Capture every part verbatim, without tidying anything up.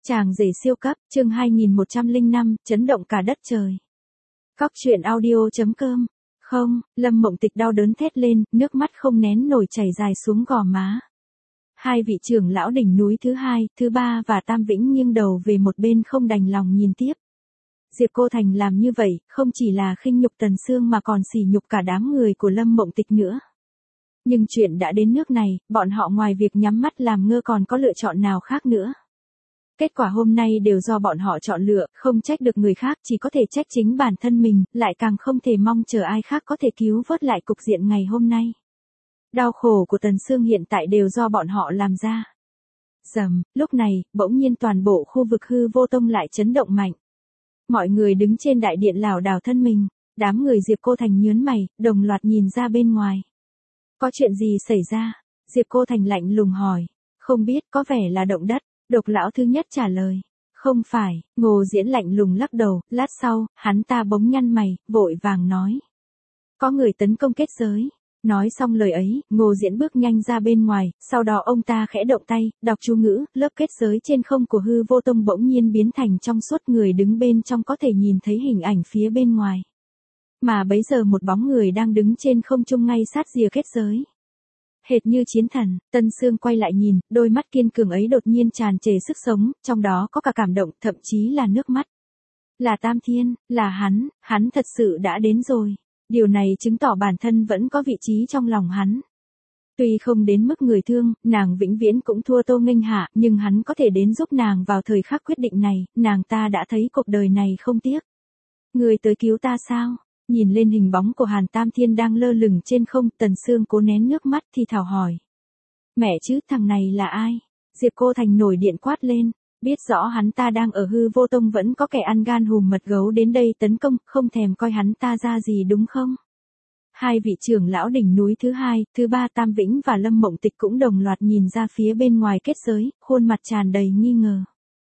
Chàng rể siêu cấp, chương hai nghìn một trăm lẻ năm, chấn động cả đất trời. Cóc truyện audio chấm com. Không, Lâm Mộng Tịch đau đớn thét lên, nước mắt không nén nổi chảy dài xuống gò má. Hai vị trưởng lão đỉnh núi thứ hai, thứ ba và Tam Vĩnh nghiêng đầu về một bên không đành lòng nhìn tiếp. Diệp Cô Thành làm như vậy, không chỉ là khinh nhục Tần Sương mà còn sỉ nhục cả đám người của Lâm Mộng Tịch nữa. Nhưng chuyện đã đến nước này, bọn họ ngoài việc nhắm mắt làm ngơ còn có lựa chọn nào khác nữa. Kết quả hôm nay đều do bọn họ chọn lựa, không trách được người khác, chỉ có thể trách chính bản thân mình, lại càng không thể mong chờ ai khác có thể cứu vớt lại cục diện ngày hôm nay. Đau khổ của Tần Sương hiện tại đều do bọn họ làm ra. Rầm, lúc này, bỗng nhiên toàn bộ khu vực hư vô tông lại chấn động mạnh. Mọi người đứng trên đại điện lảo đảo thân mình, đám người Diệp Cô Thành nhướng mày, đồng loạt nhìn ra bên ngoài. Có chuyện gì xảy ra? Diệp Cô Thành lạnh lùng hỏi. Không biết, có vẻ là động đất. Độc lão thứ nhất trả lời. Không phải, Ngô Diễn lạnh lùng lắc đầu, lát sau, hắn ta bỗng nhăn mày, vội vàng nói. Có người tấn công kết giới. Nói xong lời ấy, Ngô Diễn bước nhanh ra bên ngoài, sau đó ông ta khẽ động tay, đọc chú ngữ, lớp kết giới trên không của hư vô tông bỗng nhiên biến thành trong suốt, người đứng bên trong có thể nhìn thấy hình ảnh phía bên ngoài. Mà bấy giờ một bóng người đang đứng trên không trung ngay sát rìa kết giới. Hệt như chiến thần, Tân Sương quay lại nhìn, đôi mắt kiên cường ấy đột nhiên tràn trề sức sống, trong đó có cả cảm động, thậm chí là nước mắt. Là Tam Thiên, là hắn, hắn thật sự đã đến rồi. Điều này chứng tỏ bản thân vẫn có vị trí trong lòng hắn. Tuy không đến mức người thương, nàng vĩnh viễn cũng thua Tô Nghênh Hạ, nhưng hắn có thể đến giúp nàng vào thời khắc quyết định này, nàng ta đã thấy cuộc đời này không tiếc. Người tới cứu ta sao? Nhìn lên hình bóng của Hàn Tam Thiên đang lơ lửng trên không, Tần Sương cố nén nước mắt thì thào hỏi. Mẹ chứ, thằng này là ai? Diệp Cô Thành nổi điện quát lên, biết rõ hắn ta đang ở hư vô tông vẫn có kẻ ăn gan hùm mật gấu đến đây tấn công, không thèm coi hắn ta ra gì đúng không? Hai vị trưởng lão đỉnh núi thứ hai, thứ ba Tam Vĩnh và Lâm Mộng Tịch cũng đồng loạt nhìn ra phía bên ngoài kết giới, khuôn mặt tràn đầy nghi ngờ.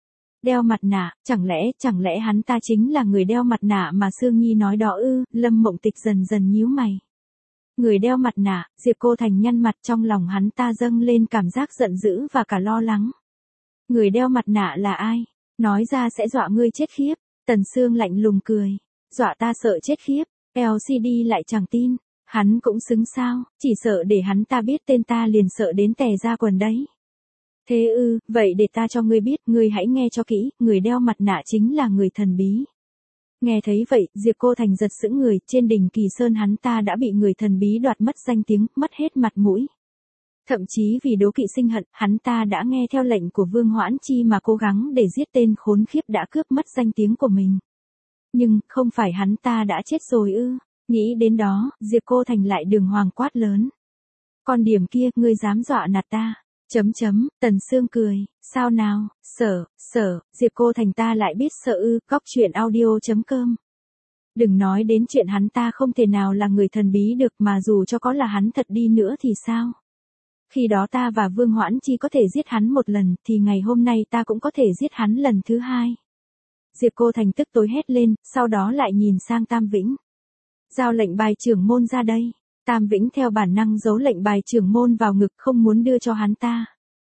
Đeo mặt nạ, chẳng lẽ, chẳng lẽ hắn ta chính là người đeo mặt nạ mà Sương Nhi nói đó ư? Lâm Mộng Tịch dần dần nhíu mày. Người đeo mặt nạ, Diệp Cô Thành nhăn mặt, trong lòng hắn ta dâng lên cảm giác giận dữ và cả lo lắng. Người đeo mặt nạ là ai? Nói ra sẽ dọa ngươi chết khiếp. Tần Sương lạnh lùng cười. Dọa ta sợ chết khiếp. lờ xê đê lại chẳng tin. Hắn cũng xứng sao, chỉ sợ để hắn ta biết tên ta liền sợ đến tè ra quần đấy. Thế ư, vậy để ta cho ngươi biết, ngươi hãy nghe cho kỹ, người đeo mặt nạ chính là người thần bí. Nghe thấy vậy, Diệp Cô Thành giật sững người, trên đỉnh Kỳ Sơn hắn ta đã bị người thần bí đoạt mất danh tiếng, mất hết mặt mũi. Thậm chí vì đố kỵ sinh hận, hắn ta đã nghe theo lệnh của Vương Hoãn Chi mà cố gắng để giết tên khốn khiếp đã cướp mất danh tiếng của mình. Nhưng, không phải hắn ta đã chết rồi ư? Nghĩ đến đó, Diệp Cô Thành lại đường hoàng quát lớn. Con điểm kia, ngươi dám dọa nạt ta? Chấm chấm, Tần Sương cười, sao nào, sợ, sợ, Diệp Cô Thành ta lại biết sợ ư? Cóc truyện audio chấm com. Đừng nói đến chuyện hắn ta không thể nào là người thần bí được, mà dù cho có là hắn thật đi nữa thì sao? Khi đó ta và Vương Hoãn Chi có thể giết hắn một lần, thì ngày hôm nay ta cũng có thể giết hắn lần thứ hai. Diệp Cô Thành tức tối hét lên, sau đó lại nhìn sang Tam Vĩnh. Giao lệnh bài trưởng môn ra đây. Tam Vĩnh theo bản năng giấu lệnh bài trưởng môn vào ngực, không muốn đưa cho hắn ta.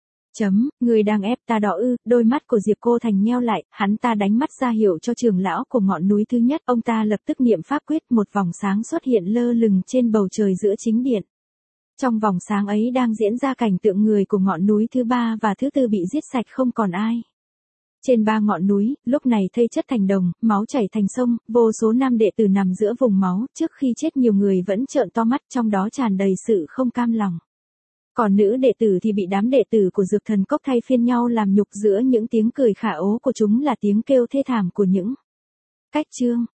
Chấm, người đang ép ta đó ư? Đôi mắt của Diệp Cô Thành nheo lại, hắn ta đánh mắt ra hiệu cho trưởng lão của ngọn núi thứ nhất, ông ta lập tức niệm pháp quyết, một vòng sáng xuất hiện lơ lửng trên bầu trời giữa chính điện. Trong vòng sáng ấy đang diễn ra cảnh tượng người của ngọn núi thứ ba và thứ tư bị giết sạch không còn ai. Trên ba ngọn núi, lúc này thây chất thành đồng, máu chảy thành sông, vô số nam đệ tử nằm giữa vùng máu, trước khi chết nhiều người vẫn trợn to mắt, trong đó tràn đầy sự không cam lòng. Còn nữ đệ tử thì bị đám đệ tử của Dược Thần Cốc thay phiên nhau làm nhục, giữa những tiếng cười khả ố của chúng là tiếng kêu thê thảm của những cách chương.